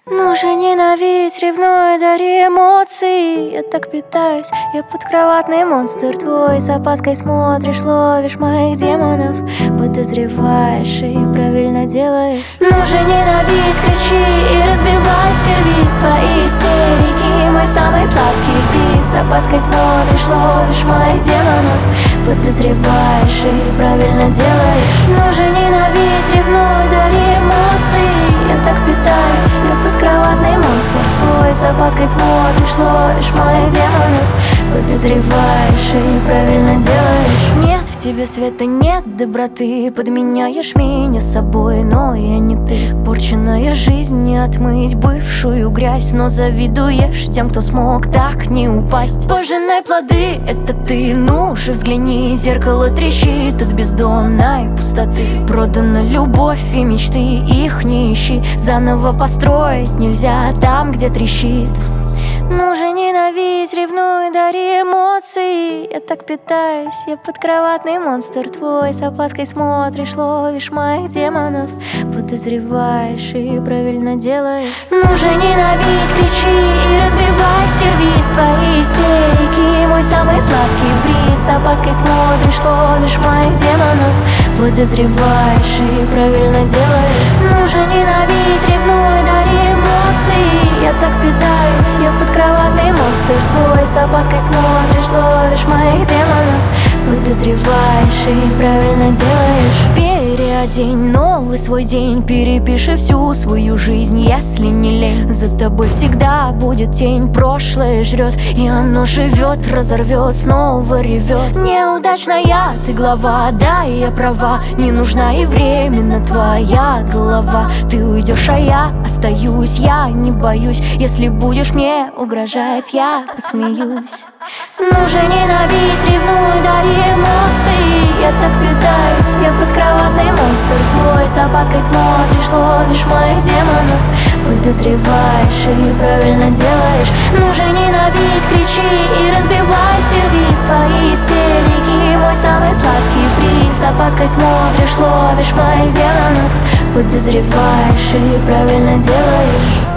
Ну же ненавидь, ревнуй, дари эмоции. Я так питаюсь, я подкроватный монстр твой. С опаской смотришь, ловишь моих демонов, подозреваешь и правильно делаешь. Ну же ненавидь, кричи и разбивай сервиз. Твои истерики, мой самый сладкий приз. С опаской смотришь, ловишь моих демонов, подозреваешь и правильно делаешь. Ну же ненавидь, ревнуй, дари эмоции. Я так питаюсь, я подкроватный монстр твой. С опаской смотришь, ловишь моих демонов, подозреваешь и правильно делаешь. Нет в тебе света, нет доброты. Подменяешь меня собой, но я не ты. Порченная жизнь не отмыть бывшую грязь, но завидуешь тем, кто смог так не упасть. Пожинай плоды, это ты, ну же взгляни. Зеркало трещит от бездонной пустоты. Продана любовь и мечты, их не ищи. Заново построить нельзя там, где трещит. Ну же ненавидь, ревнуй, дари эмоции. Я так питаюсь, я подкроватный монстр твой. С опаской смотришь, ловишь моих демонов, подозреваешь и правильно делаешь. Ну же ненавидь, кричи и разбивай сервиз. Твои истерики, мой самый сладкий бриз. С опаской смотришь, ловишь моих демонов, подозреваешь и правильно делаешь. Ну же ненавидь, ревнуй, дари эмоции. Я так питаюсь, я подкроватный монстр твой. С опаской смотришь, ловишь моих демонов, подозреваешь и правильно делаешь. Переодень новый свой день, перепиши всю свою жизнь, если не лень. За тобой всегда будет тень, прошлое жрет, и оно живет, разорвет, снова ревет. Неудачная ты глава, да, я права. Не нужна и временно твоя голова. Ты уйдешь, а я остаюсь, я не боюсь. Если будешь мне угрожать, я посмеюсь. Ну же ненавидь, ревнуй, дари эмоции. Я так питаюсь, я подкроватный монстр твой. С опаской смотришь, ловишь моих демонов, подозреваешь и правильно делаешь. Ну же ненавидь, кричи и разбивай сервиз. Твои истерики, мой самый сладкий приз. С опаской смотришь, ловишь моих демонов, подозреваешь и правильно делаешь.